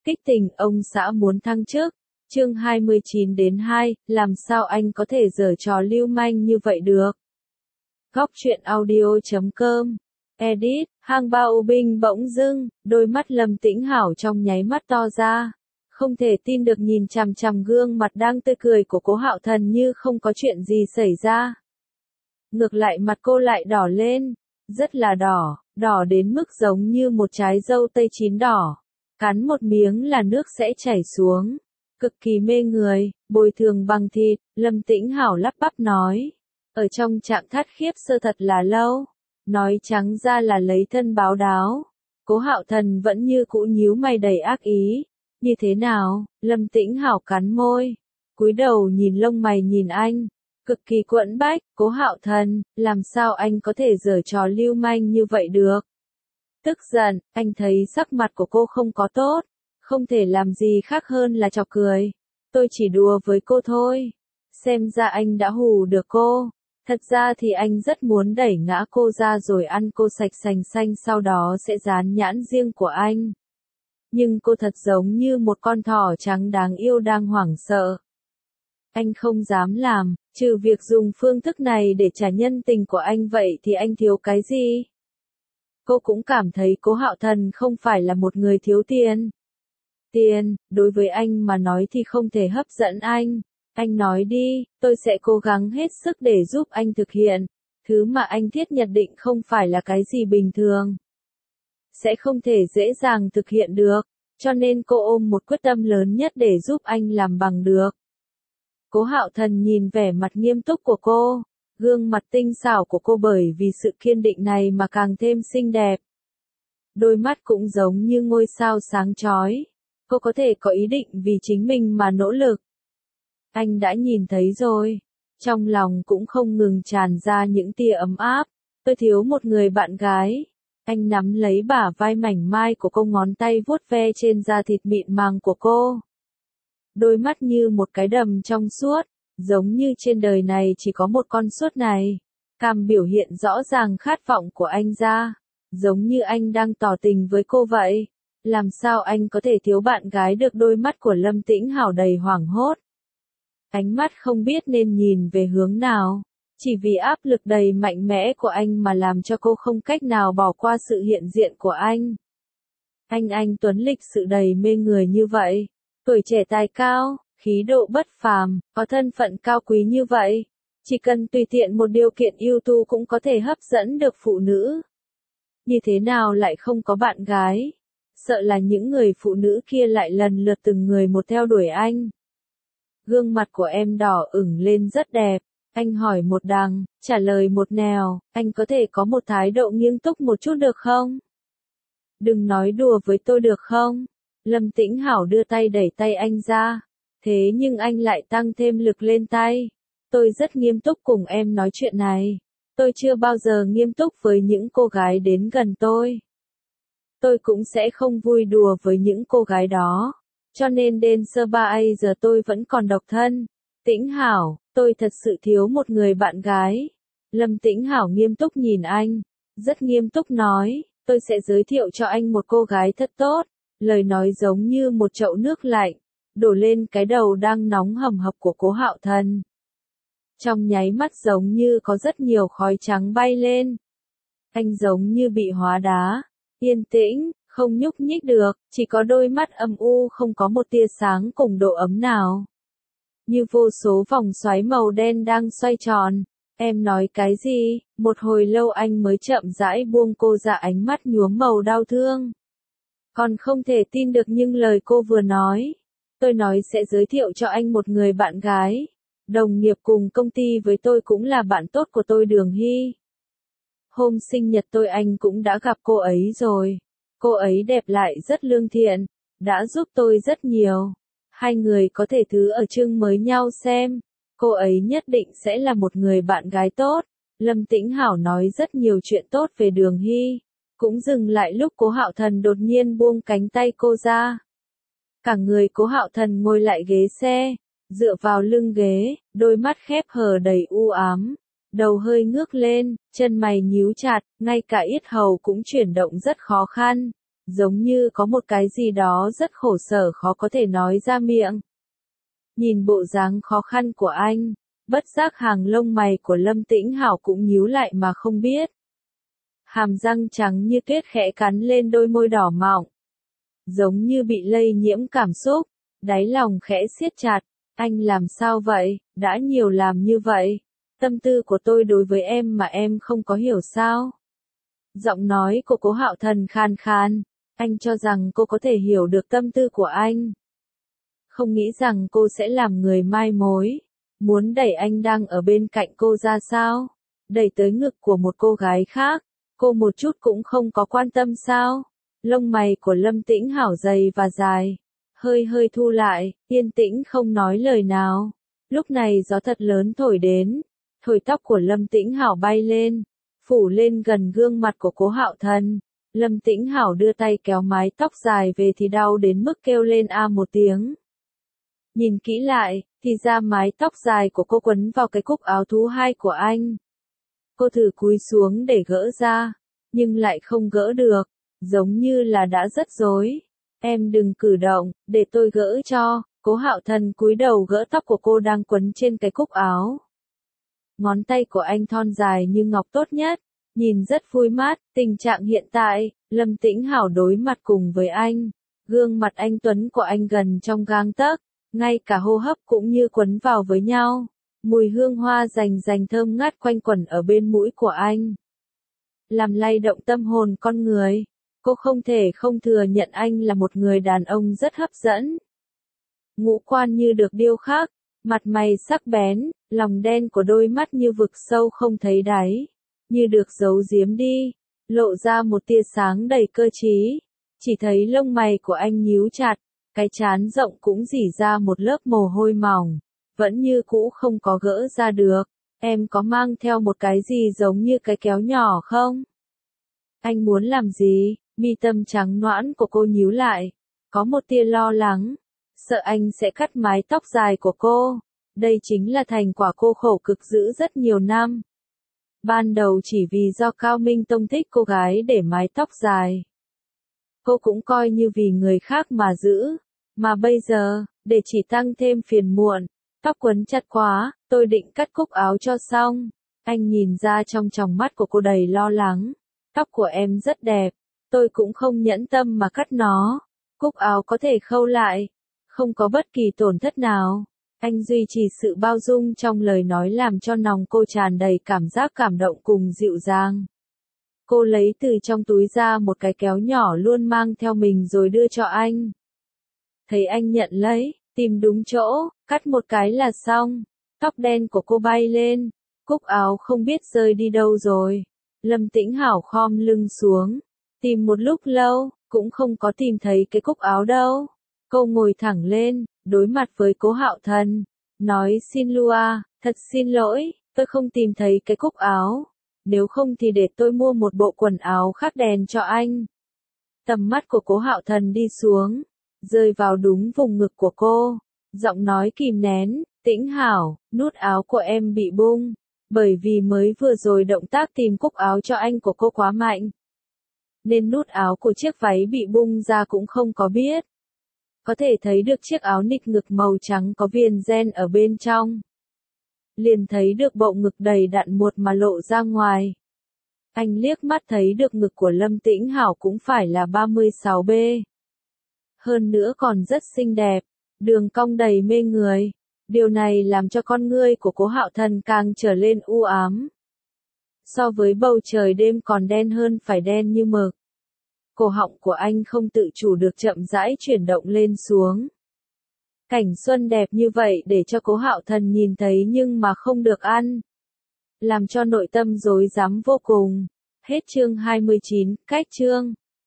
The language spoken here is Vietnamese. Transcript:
Kích tình ông xã muốn thăng chức. Chương 29-2, làm sao anh có thể giở trò lưu manh như vậy được? Góc truyện audio.com. Edit, Hang Bao Binh bỗng dưng, đôi mắt Lâm Tĩnh Hảo trong nháy mắt to ra. Không thể tin được nhìn chằm chằm gương mặt đang tươi cười của Cố Hạo Thần như không có chuyện gì xảy ra. Ngược lại mặt cô lại đỏ lên, rất là đỏ, đỏ đến mức giống như một trái dâu tây chín đỏ. Cắn một miếng là nước sẽ chảy xuống. Cực kỳ mê người, bồi thường bằng thịt, Lâm Tĩnh Hảo lắp bắp nói. Ở trong trạng thái khiếp sợ thật là lâu. Nói trắng ra là lấy thân báo đáo. Cố Hạo Thần vẫn như cũ nhíu mày đầy ác ý. Như thế nào? Lâm Tĩnh Hảo cắn môi. Cúi đầu nhìn lông mày nhìn anh. Cực kỳ quẫn bách, Cố Hạo Thần, làm sao anh có thể giở trò lưu manh như vậy được? Tức giận, anh thấy sắc mặt của cô không có tốt. Không thể làm gì khác hơn là chọc cười. Tôi chỉ đùa với cô thôi. Xem ra anh đã hù được cô. Thật ra thì anh rất muốn đẩy ngã cô ra rồi ăn cô sạch sành xanh sau đó sẽ dán nhãn riêng của anh. Nhưng cô thật giống như một con thỏ trắng đáng yêu đang hoảng sợ. Anh không dám làm, trừ việc dùng phương thức này để trả nhân tình của anh vậy thì anh thiếu cái gì? Cô cũng cảm thấy Cố Hạo Thần không phải là một người thiếu tiền. Tiền, đối với anh mà nói thì không thể hấp dẫn anh. Anh nói đi, tôi sẽ cố gắng hết sức để giúp anh thực hiện. Thứ mà anh thiết nhận định không phải là cái gì bình thường. Sẽ không thể dễ dàng thực hiện được, cho nên cô ôm một quyết tâm lớn nhất để giúp anh làm bằng được. Cố Hạo Thần nhìn vẻ mặt nghiêm túc của cô, gương mặt tinh xảo của cô bởi vì sự kiên định này mà càng thêm xinh đẹp. Đôi mắt cũng giống như ngôi sao sáng chói. Cô có thể có ý định vì chính mình mà nỗ lực. Anh đã nhìn thấy rồi. Trong lòng cũng không ngừng tràn ra những tia ấm áp. Tôi thiếu một người bạn gái. Anh nắm lấy bả vai mảnh mai của cô, ngón tay vuốt ve trên da thịt mịn màng của cô. Đôi mắt như một cái đầm trong suốt, giống như trên đời này chỉ có một con suốt này. Cằm biểu hiện rõ ràng khát vọng của anh ra, giống như anh đang tỏ tình với cô vậy. Làm sao anh có thể thiếu bạn gái được? Đôi mắt của Lâm Tĩnh Hảo đầy hoảng hốt. Ánh mắt không biết nên nhìn về hướng nào. Chỉ vì áp lực đầy mạnh mẽ của anh mà làm cho cô không cách nào bỏ qua sự hiện diện của anh. Anh tuấn lịch sự đầy mê người như vậy. Tuổi trẻ tài cao, khí độ bất phàm, có thân phận cao quý như vậy. Chỉ cần tùy tiện một điều kiện ưu tú cũng có thể hấp dẫn được phụ nữ. Như thế nào lại không có bạn gái? Sợ là những người phụ nữ kia lại lần lượt từng người một theo đuổi anh. Gương mặt của em đỏ ửng lên rất đẹp. Anh hỏi một đằng, trả lời một nẻo, anh có thể có một thái độ nghiêm túc một chút được không? Đừng nói đùa với tôi được không? Lâm Tĩnh Hảo đưa tay đẩy tay anh ra. Thế nhưng anh lại tăng thêm lực lên tay. Tôi rất nghiêm túc cùng em nói chuyện này. Tôi chưa bao giờ nghiêm túc với những cô gái đến gần tôi. Tôi cũng sẽ không vui đùa với những cô gái đó. Cho nên đến sơ ba giờ tôi vẫn còn độc thân. Tĩnh Hảo, tôi thật sự thiếu một người bạn gái. Lâm Tĩnh Hảo nghiêm túc nhìn anh. Rất nghiêm túc nói, tôi sẽ giới thiệu cho anh một cô gái thật tốt. Lời nói giống như một chậu nước lạnh, đổ lên cái đầu đang nóng hầm hập của Cố Hạo Thần. Trong nháy mắt giống như có rất nhiều khói trắng bay lên. Anh giống như bị hóa đá, yên tĩnh, không nhúc nhích được, chỉ có đôi mắt âm u không có một tia sáng cùng độ ấm nào. Như vô số vòng xoáy màu đen đang xoay tròn. Em nói cái gì? Một hồi lâu anh mới chậm rãi buông cô ra, ánh mắt nhuốm màu đau thương. Còn không thể tin được những lời cô vừa nói. Tôi nói sẽ giới thiệu cho anh một người bạn gái. Đồng nghiệp cùng công ty với tôi cũng là bạn tốt của tôi, Đường Hy. Hôm sinh nhật tôi anh cũng đã gặp cô ấy rồi. Cô ấy đẹp lại rất lương thiện, đã giúp tôi rất nhiều. Hai người có thể thử ở chương mới nhau xem. Cô ấy nhất định sẽ là một người bạn gái tốt. Lâm Tĩnh Hảo nói rất nhiều chuyện tốt về Đường Hy. Cũng dừng lại lúc Cố Hạo Thần đột nhiên buông cánh tay cô ra. Cả người Cố Hạo Thần ngồi lại ghế xe, dựa vào lưng ghế, đôi mắt khép hờ đầy u ám, đầu hơi ngước lên, chân mày nhíu chặt, ngay cả yết hầu cũng chuyển động rất khó khăn. giống như có một cái gì đó rất khổ sở khó có thể nói ra miệng. Nhìn bộ dáng khó khăn của anh, bất giác hàng lông mày của Lâm Tĩnh Hảo cũng nhíu lại mà không biết. Hàm răng trắng như tuyết khẽ cắn lên đôi môi đỏ mọng. Giống như bị lây nhiễm cảm xúc, đáy lòng khẽ siết chặt. Anh làm sao vậy, đã nhiều làm như vậy. Tâm tư của tôi đối với em mà em không có hiểu sao. Giọng nói của Cố Hạo Thần khan khan. Anh cho rằng cô có thể hiểu được tâm tư của anh. Không nghĩ rằng cô sẽ làm người mai mối. Muốn đẩy anh đang ở bên cạnh cô ra sao? Đẩy tới ngực của một cô gái khác. Cô một chút cũng không có quan tâm sao? Lông mày của Lâm Tĩnh Hảo dày và dài. Hơi hơi thu lại, yên tĩnh không nói lời nào. Lúc này gió thật lớn thổi đến. Thổi tóc của Lâm Tĩnh Hảo bay lên. Phủ lên gần gương mặt của Cố Hạo Thần. Lâm Tĩnh Hảo đưa tay kéo mái tóc dài về thì đau đến mức kêu lên a một tiếng. Nhìn kỹ lại, thì ra mái tóc dài của cô quấn vào cái cúc áo thú hai của anh. Cô thử cúi xuống để gỡ ra, nhưng lại không gỡ được, giống như là đã rất rối. Em đừng cử động, để tôi gỡ cho. Cố Hạo Thần cúi đầu gỡ tóc của cô đang quấn trên cái cúc áo. Ngón tay của anh thon dài như ngọc tốt nhất, nhìn rất vui mắt. Tình trạng hiện tại, Lâm Tĩnh Hảo đối mặt cùng với anh. Gương mặt anh tuấn của anh gần trong gang tấc, ngay cả hô hấp cũng như quấn vào với nhau. Mùi hương hoa rành rành thơm ngát quanh quẩn ở bên mũi của anh. Làm lay động tâm hồn con người. Cô không thể không thừa nhận anh là một người đàn ông rất hấp dẫn. Ngũ quan như được điêu khắc, mặt mày sắc bén, lòng đen của đôi mắt như vực sâu không thấy đáy, như được giấu giếm đi, lộ ra một tia sáng đầy cơ trí. Chỉ thấy lông mày của anh nhíu chặt, cái trán rộng cũng rỉ ra một lớp mồ hôi mỏng, vẫn như cũ không có gỡ ra được. Em có mang theo một cái gì giống như cái kéo nhỏ không? Anh muốn làm gì? Mi tâm trắng nõn của cô nhíu lại, có một tia lo lắng, sợ anh sẽ cắt mái tóc dài của cô. Đây chính là thành quả cô khổ cực giữ rất nhiều năm. Ban đầu chỉ vì do Cao Minh Tông thích cô gái để mái tóc dài. Cô cũng coi như vì người khác mà giữ, mà bây giờ, để chỉ tăng thêm phiền muộn, tóc quấn chặt quá, tôi định cắt cúc áo cho xong. Anh nhìn ra trong tròng mắt của cô đầy lo lắng. Tóc của em rất đẹp. Tôi cũng không nhẫn tâm mà cắt nó. Cúc áo có thể khâu lại. Không có bất kỳ tổn thất nào. Anh duy trì sự bao dung trong lời nói làm cho lòng cô tràn đầy cảm giác cảm động cùng dịu dàng. Cô lấy từ trong túi ra một cái kéo nhỏ luôn mang theo mình rồi đưa cho anh. Thấy anh nhận lấy, tìm đúng chỗ, cắt một cái là xong. Tóc đen của cô bay lên. Cúc áo không biết rơi đi đâu rồi. Lâm Tĩnh Hảo khom lưng xuống. Tìm một lúc lâu, cũng không có tìm thấy cái cúc áo đâu. Cô ngồi thẳng lên, đối mặt với Cố Hạo Thần. Nói xin lua, thật xin lỗi, tôi không tìm thấy cái cúc áo. Nếu không thì để tôi mua một bộ quần áo khác đèn cho anh. Tầm mắt của Cố Hạo Thần đi xuống, rơi vào đúng vùng ngực của cô. Giọng nói kìm nén, Tĩnh Hảo, nút áo của em bị bung. Bởi vì mới vừa rồi động tác tìm cúc áo cho anh của cô quá mạnh. Nên nút áo của chiếc váy bị bung ra cũng không có biết. Có thể thấy được chiếc áo nịt ngực màu trắng có viền ren ở bên trong. Liền thấy được bộ ngực đầy đặn muột mà lộ ra ngoài. Anh liếc mắt thấy được ngực của Lâm Tĩnh Hảo cũng phải là 36B. Hơn nữa còn rất xinh đẹp, đường cong đầy mê người. Điều này làm cho con ngươi của Cố Hạo Thần càng trở lên u ám. So với bầu trời đêm còn đen hơn phải đen như mực. Cổ họng của anh không tự chủ được chậm rãi chuyển động lên xuống. Cảnh xuân đẹp như vậy để cho Cố Hạo Thần nhìn thấy nhưng mà không được ăn. Làm cho nội tâm rối rắm vô cùng. Hết chương 29, cách chương.